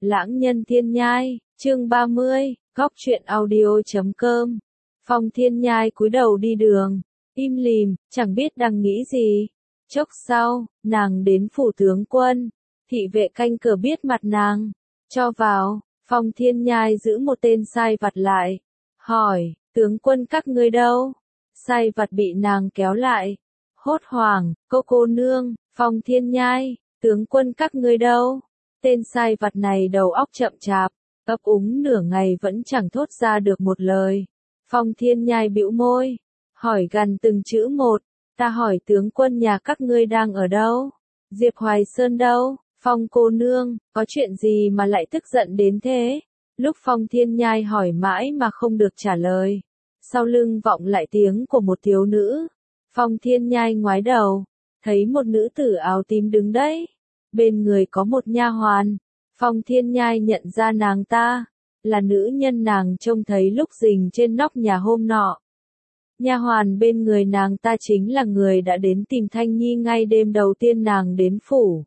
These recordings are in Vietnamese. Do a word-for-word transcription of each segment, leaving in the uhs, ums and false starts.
Lãng Nhân Thiên Nhai, chương ba mươi, góc truyện audio chấm com. Phong Thiên Nhai cúi đầu đi đường, im lìm, chẳng biết đang nghĩ gì. Chốc sau, nàng đến phủ tướng quân, thị vệ canh cửa biết mặt nàng, cho vào. Phong Thiên Nhai giữ một tên sai vặt lại, hỏi, tướng quân các ngươi đâu? Sai vặt bị nàng kéo lại, hốt hoảng, cô cô nương. Phong Thiên Nhai, tướng quân các ngươi đâu? Tên sai vặt này đầu óc chậm chạp, ấp úng nửa ngày vẫn chẳng thốt ra được một lời. Phong Thiên Nhai bĩu môi, hỏi gần từng chữ một, ta hỏi tướng quân nhà các ngươi đang ở đâu? Diệp Hoài Sơn đâu? Phong cô nương, có chuyện gì mà lại tức giận đến thế? Lúc Phong Thiên Nhai hỏi mãi mà không được trả lời, sau lưng vọng lại tiếng của một thiếu nữ. Phong Thiên Nhai ngoái đầu, thấy một nữ tử áo tím đứng đấy, bên người có một nha hoàn. Phong Thiên Nhai nhận ra nàng ta là nữ nhân nàng trông thấy lúc rình trên nóc nhà hôm nọ. Nha hoàn bên người nàng ta chính là người đã đến tìm Thanh Nhi ngay đêm đầu tiên nàng đến phủ.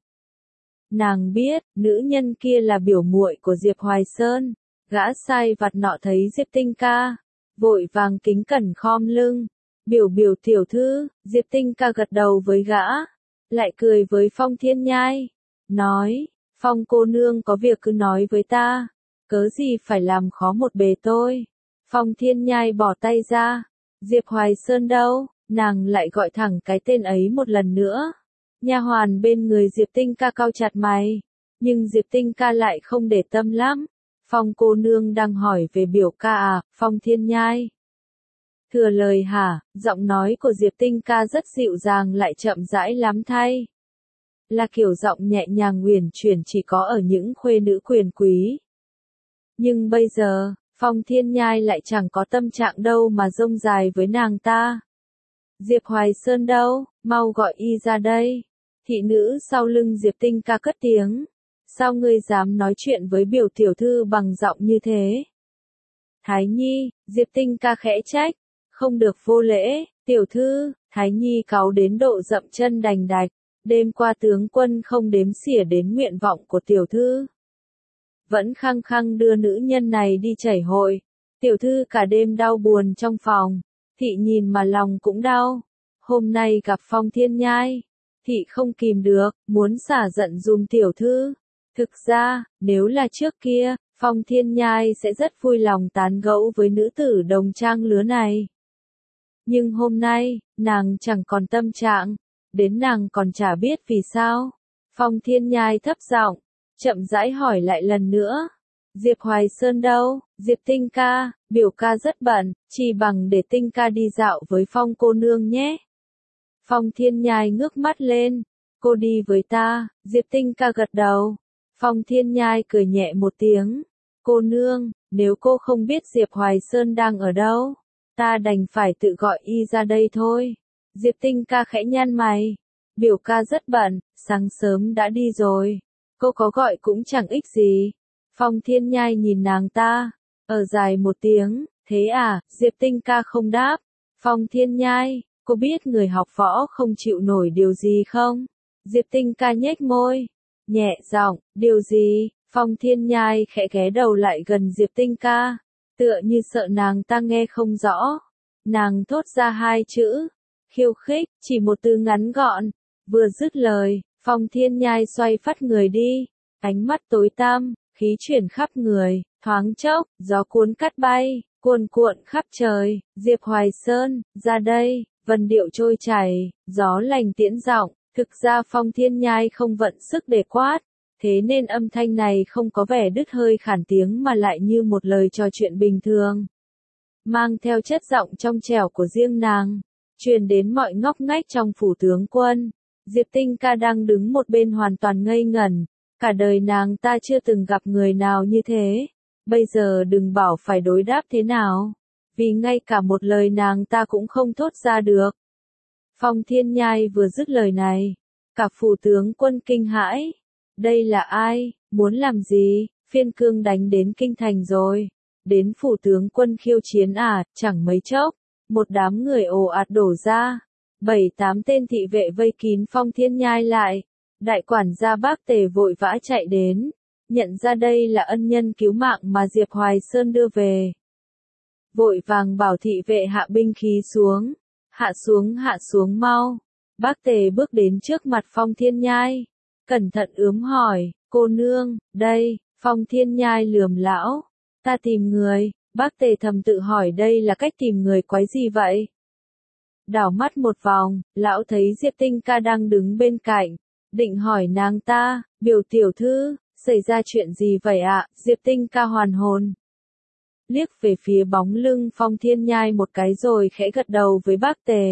Nàng biết, nữ nhân kia là biểu muội của Diệp Hoài Sơn. Gã sai vặt nọ thấy Diệp Tinh Ca, vội vàng kính cẩn khom lưng. Biểu biểu tiểu thư. Diệp Tinh Ca gật đầu với gã, lại cười với Phong Thiên Nhai, nói, Phong cô nương có việc cứ nói với ta, cớ gì phải làm khó một bề tôi. Phong Thiên Nhai bỏ tay ra, Diệp Hoài Sơn đâu? Nàng lại gọi thẳng cái tên ấy một lần nữa. Nha hoàn bên người Diệp Tinh Ca cau chặt mày, nhưng Diệp Tinh Ca lại không để tâm lắm. Phong cô nương đang hỏi về biểu ca à? Phong Thiên Nhai thừa lời hả? Giọng nói của Diệp Tinh Ca rất dịu dàng lại chậm rãi lắm thay. Là kiểu giọng nhẹ nhàng uyển chuyển chỉ có ở những khuê nữ quyền quý. Nhưng bây giờ, Phong Thiên Nhai lại chẳng có tâm trạng đâu mà rông dài với nàng ta. Diệp Hoài Sơn đâu? Mau gọi y ra đây. Thị nữ sau lưng Diệp Tinh Ca cất tiếng. Sao ngươi dám nói chuyện với biểu tiểu thư bằng giọng như thế? Thái Nhi, Diệp Tinh Ca khẽ trách. Không được vô lễ, tiểu thư. Thái Nhi cáu đến độ dậm chân đành đạch. Đêm qua tướng quân không đếm xỉa đến nguyện vọng của tiểu thư, vẫn khăng khăng đưa nữ nhân này đi chảy hội. Tiểu thư cả đêm đau buồn trong phòng, thị nhìn mà lòng cũng đau. Hôm nay gặp Phong Thiên Nhai, thị không kìm được, muốn xả giận dùm tiểu thư. Thực ra, nếu là trước kia, Phong Thiên Nhai sẽ rất vui lòng tán gẫu với nữ tử đồng trang lứa này. Nhưng hôm nay, nàng chẳng còn tâm trạng, đến nàng còn chả biết vì sao. Phong Thiên Nhai thấp giọng, chậm rãi hỏi lại lần nữa. Diệp Hoài Sơn đâu? Diệp Tinh Ca, biểu ca rất bận, chỉ bằng để Tinh Ca đi dạo với Phong cô nương nhé. Phong Thiên Nhai ngước mắt lên, cô đi với ta. Diệp Tinh Ca gật đầu. Phong Thiên Nhai cười nhẹ một tiếng. Cô nương, nếu cô không biết Diệp Hoài Sơn đang ở đâu, ta đành phải tự gọi y ra đây thôi. Diệp Tinh Ca khẽ nhăn mày. Biểu ca rất bận, sáng sớm đã đi rồi. Cô có gọi cũng chẳng ích gì. Phong Thiên Nhai nhìn nàng ta, ở dài một tiếng, thế à? Diệp Tinh Ca không đáp. Phong Thiên Nhai, cô biết người học võ không chịu nổi điều gì không? Diệp Tinh Ca nhếch môi, nhẹ giọng, điều gì? Phong Thiên Nhai khẽ ghé đầu lại gần Diệp Tinh Ca, tựa như sợ nàng ta nghe không rõ. Nàng thốt ra hai chữ, khiêu khích, chỉ một từ ngắn gọn. Vừa dứt lời, Phong Thiên Nhai xoay phát người đi, ánh mắt tối tăm, khí chuyển khắp người, thoáng chốc, gió cuốn cát bay, cuồn cuộn khắp trời. Diệp Hoài Sơn, ra đây. Vần điệu trôi chảy, gió lành tiễn giọng. Thực ra Phong Thiên Nhai không vận sức để quát, thế nên âm thanh này không có vẻ đứt hơi khản tiếng mà lại như một lời trò chuyện bình thường, mang theo chất giọng trong trẻo của riêng nàng, truyền đến mọi ngóc ngách trong phủ tướng quân. Diệp Tinh Ca đang đứng một bên hoàn toàn ngây ngẩn, cả đời nàng ta chưa từng gặp người nào như thế, bây giờ đừng bảo phải đối đáp thế nào, vì ngay cả một lời nàng ta cũng không thốt ra được. Phong Thiên Nhai vừa dứt lời này, cả phủ tướng quân kinh hãi. Đây là ai? Muốn làm gì? Phiên cương đánh đến kinh thành rồi. Đến phủ tướng quân khiêu chiến à? Chẳng mấy chốc, một đám người ồ ạt đổ ra. Bảy tám tên thị vệ vây kín Phong Thiên Nhai lại. Đại quản gia Bác Tề vội vã chạy đến, nhận ra đây là ân nhân cứu mạng mà Diệp Hoài Sơn đưa về. Vội vàng bảo thị vệ hạ binh khí xuống, hạ xuống hạ xuống mau. Bác Tề bước đến trước mặt Phong Thiên Nhai, cẩn thận ướm hỏi, cô nương, đây. Phong Thiên Nhai lườm lão, ta tìm người. Bác Tề thầm tự hỏi đây là cách tìm người quái gì vậy? Đảo mắt một vòng, lão thấy Diệp Tinh Ca đang đứng bên cạnh, định hỏi nàng ta, biểu tiểu thư, xảy ra chuyện gì vậy ạ? Diệp Tinh Ca hoàn hồn, liếc về phía bóng lưng Phong Thiên Nhai một cái rồi khẽ gật đầu với bác Tề.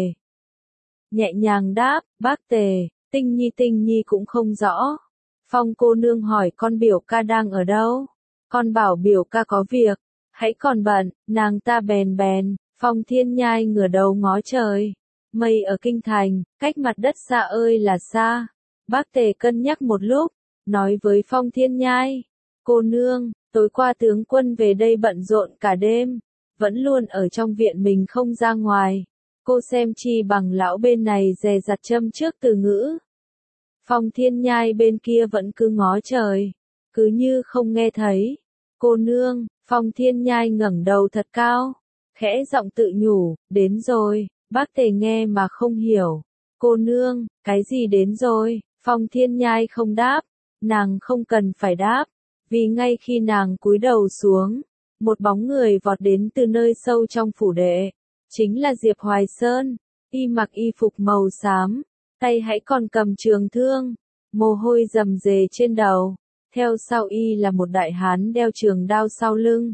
Nhẹ nhàng đáp, bác Tề, Tinh Nhi Tinh Nhi cũng không rõ. Phong cô nương hỏi con biểu ca đang ở đâu? Con bảo biểu ca có việc, hãy còn bận, nàng ta bèn bèn. Phong Thiên Nhai ngửa đầu ngó trời. Mây ở kinh thành, cách mặt đất xa ơi là xa. Bác Tề cân nhắc một lúc, nói với Phong Thiên Nhai, cô nương, tối qua tướng quân về đây bận rộn cả đêm, vẫn luôn ở trong viện mình không ra ngoài. Cô xem chi bằng lão bên này dè dặt châm trước từ ngữ. Phong Thiên Nhai bên kia vẫn cứ ngó trời, cứ như không nghe thấy. Cô nương, Phong Thiên Nhai ngẩng đầu thật cao, khẽ giọng tự nhủ, đến rồi. Bác Tề nghe mà không hiểu. Cô nương, cái gì đến rồi? Phong Thiên Nhai không đáp, nàng không cần phải đáp, vì ngay khi nàng cúi đầu xuống, một bóng người vọt đến từ nơi sâu trong phủ đệ, chính là Diệp Hoài Sơn. Y mặc y phục màu xám, tay hãy còn cầm trường thương, mồ hôi rầm rề trên đầu, theo sau y là một đại hán đeo trường đao sau lưng.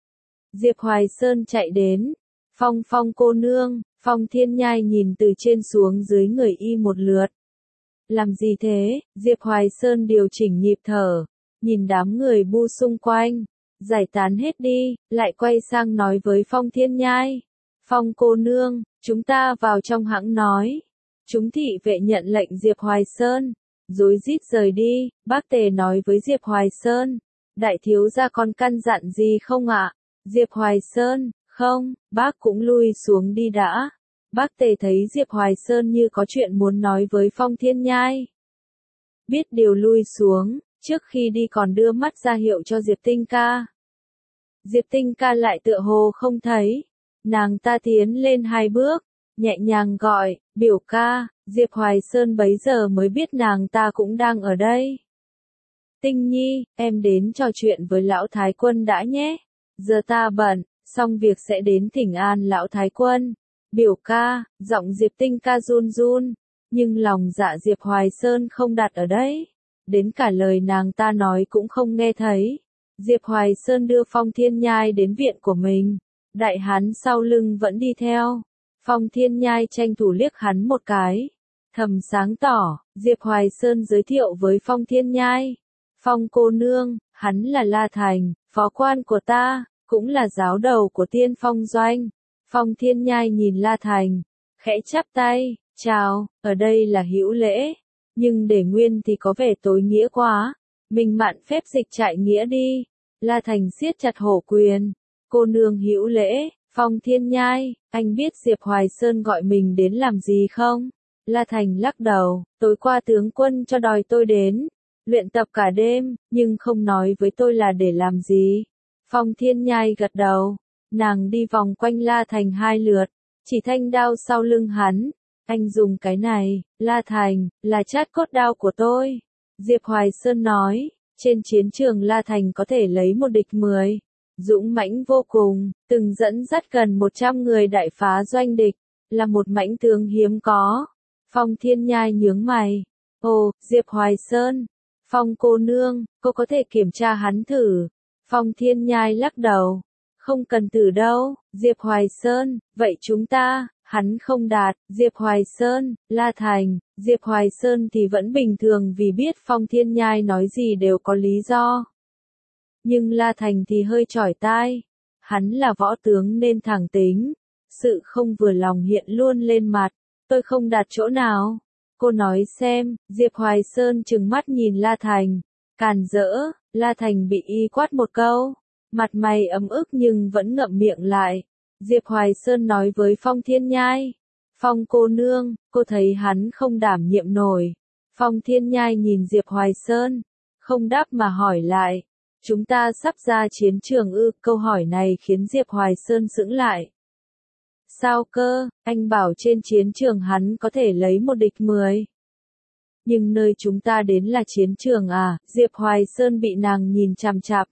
Diệp Hoài Sơn chạy đến, Phong Phong cô nương. Phong Thiên Nhai nhìn từ trên xuống dưới người y một lượt. Làm gì thế? Diệp Hoài Sơn điều chỉnh nhịp thở, nhìn đám người bu xung quanh, giải tán hết đi, lại quay sang nói với Phong Thiên Nhai. Phong cô nương, chúng ta vào trong hãng nói. Chúng thị vệ nhận lệnh Diệp Hoài Sơn, rối rít rời đi. Bác Tề nói với Diệp Hoài Sơn, đại thiếu gia còn căn dặn gì không ạ? Diệp Hoài Sơn, không, bác cũng lui xuống đi đã. Bác Tề thấy Diệp Hoài Sơn như có chuyện muốn nói với Phong Thiên Nhai. Biết điều lui xuống, trước khi đi còn đưa mắt ra hiệu cho Diệp Tinh Ca. Diệp Tinh Ca lại tựa hồ không thấy. Nàng ta tiến lên hai bước, nhẹ nhàng gọi, biểu ca. Diệp Hoài Sơn bấy giờ mới biết nàng ta cũng đang ở đây. Tinh Nhi, em đến trò chuyện với lão Thái Quân đã nhé. Giờ ta bận, xong việc sẽ đến thỉnh an lão Thái Quân. Biểu ca, giọng Diệp Tinh Ca run run, nhưng lòng dạ Diệp Hoài Sơn không đặt ở đấy. Đến cả lời nàng ta nói cũng không nghe thấy. Diệp Hoài Sơn đưa Phong Thiên Nhai đến viện của mình. Đại hán sau lưng vẫn đi theo. Phong Thiên Nhai tranh thủ liếc hắn một cái. Thầm sáng tỏ, Diệp Hoài Sơn giới thiệu với Phong Thiên Nhai. Phong cô nương, hắn là La Thành, phó quan của ta, cũng là giáo đầu của Tiên Phong Doanh. Phong Thiên Nhai nhìn La Thành, khẽ chắp tay, chào, ở đây là hữu lễ, nhưng để nguyên thì có vẻ tối nghĩa quá, mình mạn phép dịch trại nghĩa đi. La Thành siết chặt hổ quyền, cô nương hữu lễ. Phong Thiên Nhai, anh biết Diệp Hoài Sơn gọi mình đến làm gì không? La Thành lắc đầu, tối qua tướng quân cho đòi tôi đến, luyện tập cả đêm, nhưng không nói với tôi là để làm gì. Phong Thiên Nhai gật đầu. Nàng đi vòng quanh La Thành hai lượt, chỉ thanh đao sau lưng hắn. Anh dùng cái này, La Thành, là chát cốt đao của tôi. Diệp Hoài Sơn nói, trên chiến trường La Thành có thể lấy một địch mười. Dũng mãnh vô cùng, từng dẫn dắt gần một trăm người đại phá doanh địch, là một mãnh tướng hiếm có. Phong Thiên Nhai nhướng mày. Ồ, Diệp Hoài Sơn. Phong cô nương, cô có thể kiểm tra hắn thử. Phong Thiên Nhai lắc đầu. Không cần thử đâu, Diệp Hoài Sơn, vậy chúng ta, hắn không đạt. Diệp Hoài Sơn, La Thành. Diệp Hoài Sơn thì vẫn bình thường vì biết Phong Thiên Nhai nói gì đều có lý do. Nhưng La Thành thì hơi chỏi tai. Hắn là võ tướng nên thẳng tính. Sự không vừa lòng hiện luôn lên mặt. Tôi không đạt chỗ nào. Cô nói xem. Diệp Hoài Sơn trừng mắt nhìn La Thành. Càn rỡ. La Thành bị y quát một câu. Mặt mày ấm ức nhưng vẫn ngậm miệng lại. Diệp Hoài Sơn nói với Phong Thiên Nhai. Phong cô nương, cô thấy hắn không đảm nhiệm nổi. Phong Thiên Nhai nhìn Diệp Hoài Sơn. không đáp mà hỏi lại. Chúng ta sắp ra chiến trường ư? Câu hỏi này khiến Diệp Hoài Sơn sững lại. Sao cơ, anh bảo trên chiến trường hắn có thể lấy một địch mười. Nhưng nơi chúng ta đến là chiến trường à? Diệp Hoài Sơn bị nàng nhìn chằm chặp.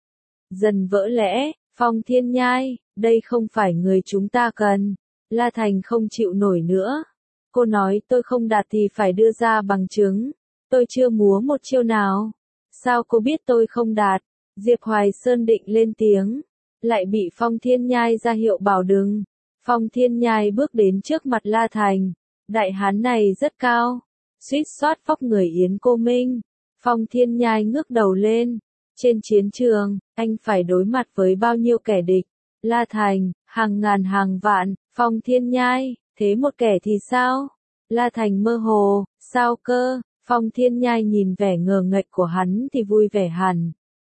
Dần vỡ lẽ, Phong Thiên Nhai, đây không phải người chúng ta cần. La Thành không chịu nổi nữa. Cô nói tôi không đạt thì phải đưa ra bằng chứng. Tôi chưa múa một chiêu nào. Sao cô biết tôi không đạt? Diệp Hoài Sơn định lên tiếng. Lại bị Phong Thiên Nhai ra hiệu bảo đừng. Phong Thiên Nhai bước đến trước mặt La Thành. Đại hán này rất cao. Suýt soát phóc người Yến Cô Minh. Phong Thiên Nhai ngước đầu lên. Trên chiến trường, anh phải đối mặt với bao nhiêu kẻ địch? La Thành, hàng ngàn hàng vạn. Phong Thiên Nhai, thế một kẻ thì sao? La Thành mơ hồ, sao cơ? Phong Thiên Nhai nhìn vẻ ngờ nghệch của hắn thì vui vẻ hẳn.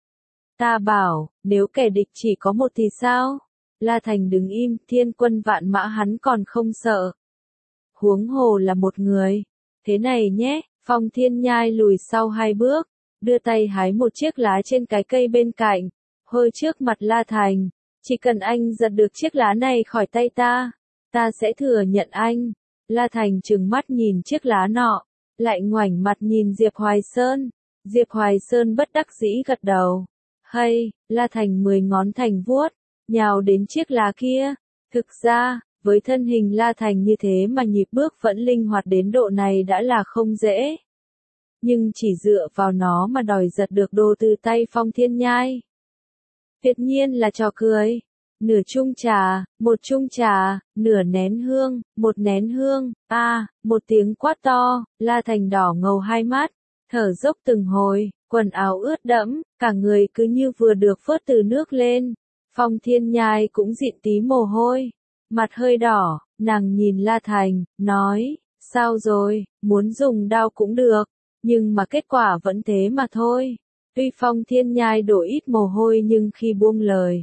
Ta bảo, nếu kẻ địch chỉ có một thì sao? La Thành đứng im, thiên quân vạn mã hắn còn không sợ. Huống hồ là một người. Thế này nhé, Phong Thiên Nhai lùi sau hai bước, đưa tay hái một chiếc lá trên cái cây bên cạnh, hôi trước mặt La Thành. Chỉ cần anh giật được chiếc lá này khỏi tay ta, ta sẽ thừa nhận anh. La Thành trừng mắt nhìn chiếc lá nọ, lại ngoảnh mặt nhìn Diệp Hoài Sơn. Diệp Hoài Sơn bất đắc dĩ gật đầu. Hay, La Thành mười ngón thành vuốt, nhào đến chiếc lá kia. Thực ra, với thân hình La Thành như thế mà nhịp bước vẫn linh hoạt đến độ này đã là không dễ. Nhưng chỉ dựa vào nó mà đòi giật được đồ từ tay Phong Thiên Nhai. Tuyệt nhiên là trò cười. Nửa chung trà, một chung trà, nửa nén hương, một nén hương, a, à, một tiếng quát to, La Thành đỏ ngầu hai mắt, thở dốc từng hồi, quần áo ướt đẫm, cả người cứ như vừa được vớt từ nước lên. Phong Thiên Nhai cũng dịn tí mồ hôi, mặt hơi đỏ, nàng nhìn La Thành, nói, sao rồi, muốn dùng đao cũng được, nhưng mà kết quả vẫn thế mà thôi. Tuy Phong Thiên Nhai đổ ít mồ hôi nhưng khi buông lời,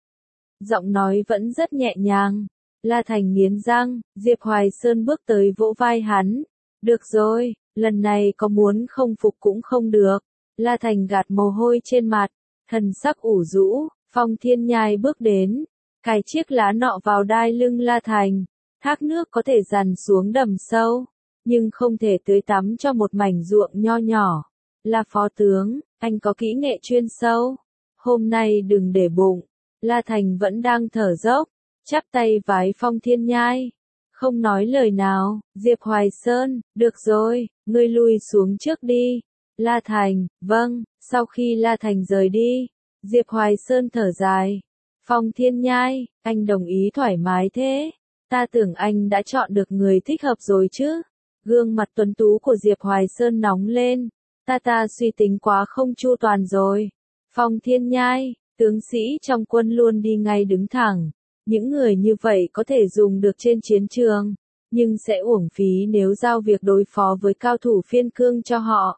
giọng nói vẫn rất nhẹ nhàng. La Thành nghiến răng, Diệp Hoài Sơn bước tới vỗ vai hắn. Được rồi, lần này có muốn không phục cũng không được. La Thành gạt mồ hôi trên mặt, thần sắc ủ rũ. Phong Thiên Nhai bước đến, cài chiếc lá nọ vào đai lưng La Thành. Thác nước có thể dằn xuống đầm sâu, nhưng không thể tưới tắm cho một mảnh ruộng nho nhỏ. Là phó tướng, anh có kỹ nghệ chuyên sâu. Hôm nay đừng để bụng. La Thành vẫn đang thở dốc, chắp tay vái Phong Thiên Nhai. Không nói lời nào, Diệp Hoài Sơn, được rồi, ngươi lui xuống trước đi. La Thành, vâng. Sau khi La Thành rời đi, Diệp Hoài Sơn thở dài. Phong Thiên Nhai, anh đồng ý thoải mái thế. Ta tưởng anh đã chọn được người thích hợp rồi chứ. Gương mặt tuấn tú của Diệp Hoài Sơn nóng lên. Ta ta suy tính quá không chu toàn rồi. Phong Thiên Nhai, tướng sĩ trong quân luôn đi ngay đứng thẳng. Những người như vậy có thể dùng được trên chiến trường, nhưng sẽ uổng phí nếu giao việc đối phó với cao thủ phiên cương cho họ.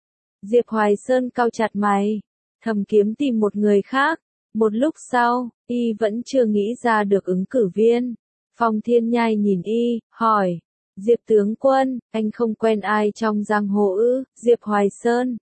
Diệp Hoài Sơn cau chặt mày, thầm kiếm tìm một người khác. Một lúc sau, y vẫn chưa nghĩ ra được ứng cử viên. Phong Thiên Nhai nhìn y, hỏi, Diệp tướng quân, anh không quen ai trong giang hồ ư? Diệp Hoài Sơn.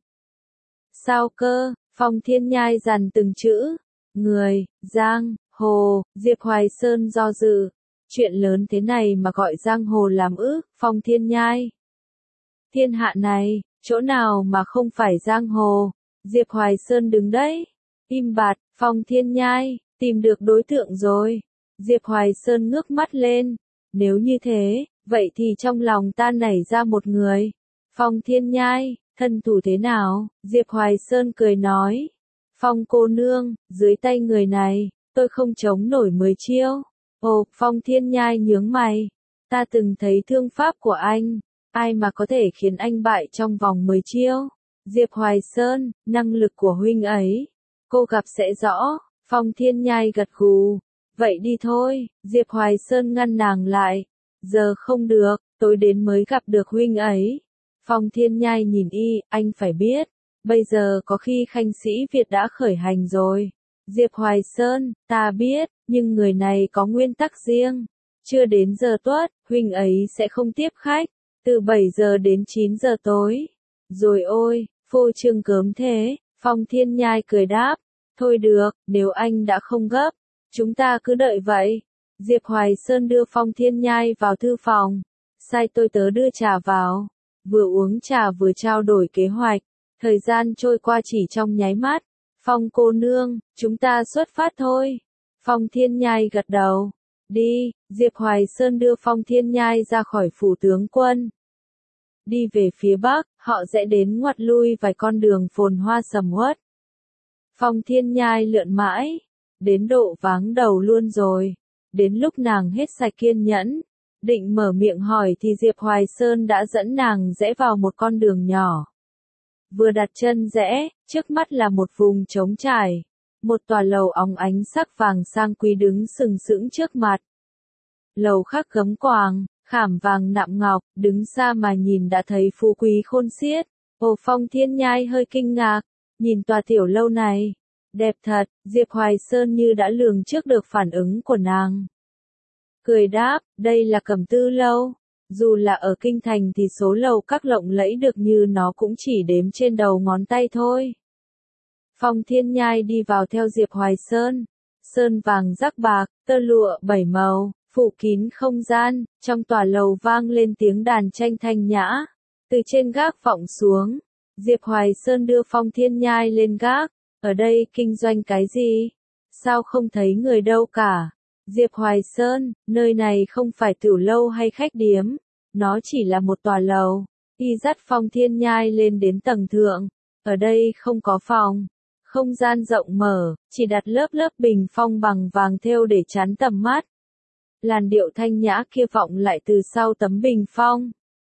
Sao cơ? Phong Thiên Nhai dằn từng chữ. Người, giang, hồ. Diệp Hoài Sơn do dự. Chuyện lớn thế này mà gọi giang hồ làm ư? Phong Thiên Nhai. Thiên hạ này, chỗ nào mà không phải giang hồ? Diệp Hoài Sơn đứng đấy, im bặt. Phong Thiên Nhai, tìm được đối tượng rồi. Diệp Hoài Sơn ngước mắt lên. Nếu như thế, vậy thì trong lòng ta nảy ra một người. Phong Thiên Nhai, thân thủ thế nào? Diệp Hoài Sơn cười nói. Phong cô nương, dưới tay người này, tôi không chống nổi mười chiêu. Ồ, Phong Thiên Nhai nhướng mày. Ta từng thấy thương pháp của anh. Ai mà có thể khiến anh bại trong vòng mười chiêu? Diệp Hoài Sơn, năng lực của huynh ấy. Cô gặp sẽ rõ. Phong Thiên Nhai gật gù. Vậy đi thôi. Diệp Hoài Sơn ngăn nàng lại. Giờ không được, tối đến mới gặp được huynh ấy. Phong Thiên Nhai nhìn y, anh phải biết. Bây giờ có khi khanh sĩ Việt đã khởi hành rồi. Diệp Hoài Sơn, ta biết, nhưng người này có nguyên tắc riêng. Chưa đến giờ tuất, huynh ấy sẽ không tiếp khách. Từ bảy giờ đến chín giờ tối. Rồi ôi, Phô trương gớm thế, Phong Thiên Nhai cười đáp, thôi được, nếu anh đã không gấp, chúng ta cứ đợi vậy. Diệp Hoài Sơn đưa Phong Thiên Nhai vào thư phòng, sai tôi tớ đưa trà vào, vừa uống trà vừa trao đổi kế hoạch, thời gian trôi qua chỉ trong nháy mắt. Phong cô nương, chúng ta xuất phát thôi. Phong Thiên Nhai gật đầu. Đi, Diệp Hoài Sơn đưa Phong Thiên Nhai ra khỏi phủ tướng quân. Đi về phía bắc, họ sẽ đến ngoặt lui vài con đường phồn hoa sầm uất. Phong Thiên Nhai lượn mãi, đến độ váng đầu luôn rồi. Đến lúc nàng hết sạch kiên nhẫn, định mở miệng hỏi thì Diệp Hoài Sơn đã dẫn nàng rẽ vào một con đường nhỏ. Vừa đặt chân rẽ, trước mắt là một vùng trống trải. Một tòa lầu óng ánh sắc vàng sang quý đứng sừng sững trước mặt. Lầu khắc gấm quàng, khảm vàng nạm ngọc, đứng xa mà nhìn đã thấy phú quý khôn xiết. Ồ, Phong Thiên Nhai hơi kinh ngạc, nhìn tòa tiểu lâu này. Đẹp thật, Diệp Hoài Sơn như đã lường trước được phản ứng của nàng. Cười đáp, đây là Cẩm Tư lâu. Dù là ở kinh thành thì số lầu các lộng lẫy được như nó cũng chỉ đếm trên đầu ngón tay thôi. Phong Thiên Nhai đi vào theo Diệp Hoài Sơn. Sơn vàng rắc bạc, tơ lụa bảy màu, phủ kín không gian, trong tòa lầu vang lên tiếng đàn tranh thanh nhã. Từ trên gác vọng xuống, Diệp Hoài Sơn đưa Phong Thiên Nhai lên gác. Ở đây kinh doanh cái gì? Sao không thấy người đâu cả? Diệp Hoài Sơn, nơi này không phải tiểu lâu hay khách điếm, nó chỉ là một tòa lầu. Y dắt Phong Thiên Nhai lên đến tầng thượng. Ở đây không có phòng, không gian rộng mở, chỉ đặt lớp lớp bình phong bằng vàng thêu để chắn tầm mắt. Làn điệu thanh nhã kia vọng lại từ sau tấm bình phong.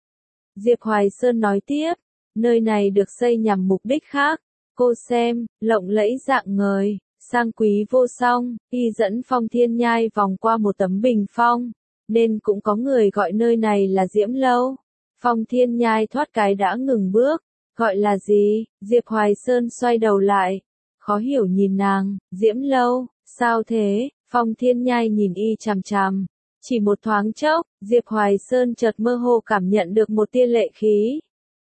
Diệp Hoài Sơn nói tiếp, nơi này được xây nhằm mục đích khác. Cô xem, lộng lẫy dạng ngời, sang quý vô song. Y dẫn Phong Thiên Nhai vòng qua một tấm bình phong, nên cũng có người gọi nơi này là Diễm Lâu. Phong Thiên Nhai thoát cái đã ngừng bước. Gọi là gì? Diệp Hoài Sơn xoay đầu lại, khó hiểu nhìn nàng. Diễm Lâu, sao thế? Phong Thiên Nhai nhìn y chằm chằm. Chỉ một thoáng chốc, Diệp Hoài Sơn chợt mơ hồ cảm nhận được một tia lệ khí.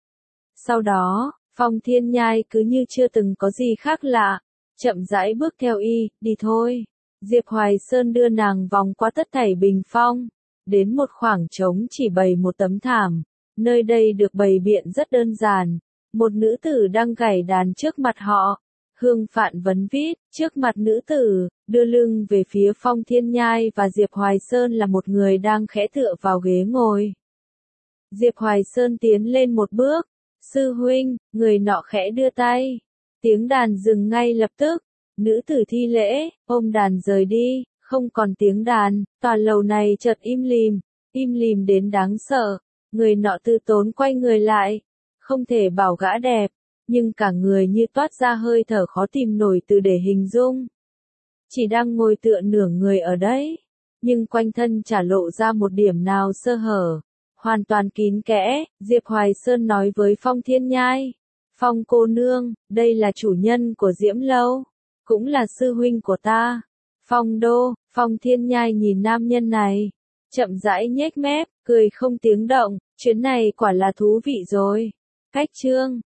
Sau đó, Phong Thiên Nhai cứ như chưa từng có gì khác lạ, chậm rãi bước theo y. Đi thôi. Diệp Hoài Sơn đưa nàng vòng qua tất thảy bình phong, đến một khoảng trống chỉ bày một tấm thảm. Nơi đây được bày biện rất đơn giản. Một nữ tử đang gảy đàn trước mặt họ. Hương Phạn vấn vít, trước mặt nữ tử, đưa lưng về phía Phong Thiên Nhai và Diệp Hoài Sơn là một người đang khẽ tựa vào ghế ngồi. Diệp Hoài Sơn tiến lên một bước. Sư huynh, người nọ khẽ đưa tay. Tiếng đàn dừng ngay lập tức. Nữ tử thi lễ, ôm đàn rời đi, không còn tiếng đàn. Tòa lầu này chợt im lìm, im lìm đến đáng sợ. Người nọ từ tốn quay người lại. Không thể bảo gã đẹp, nhưng cả người như toát ra hơi thở khó tìm nổi từ để hình dung. Chỉ đang ngồi tựa nửa người ở đấy, nhưng quanh thân chả lộ ra một điểm nào sơ hở, hoàn toàn kín kẽ. Diệp Hoài Sơn nói với Phong Thiên Nhai, Phong cô nương, đây là chủ nhân của Diễm Lâu, cũng là sư huynh của ta. Phong đô. Phong Thiên Nhai nhìn nam nhân này, chậm rãi nhếch mép, cười không tiếng động. Chuyến này quả là thú vị rồi. Cách chương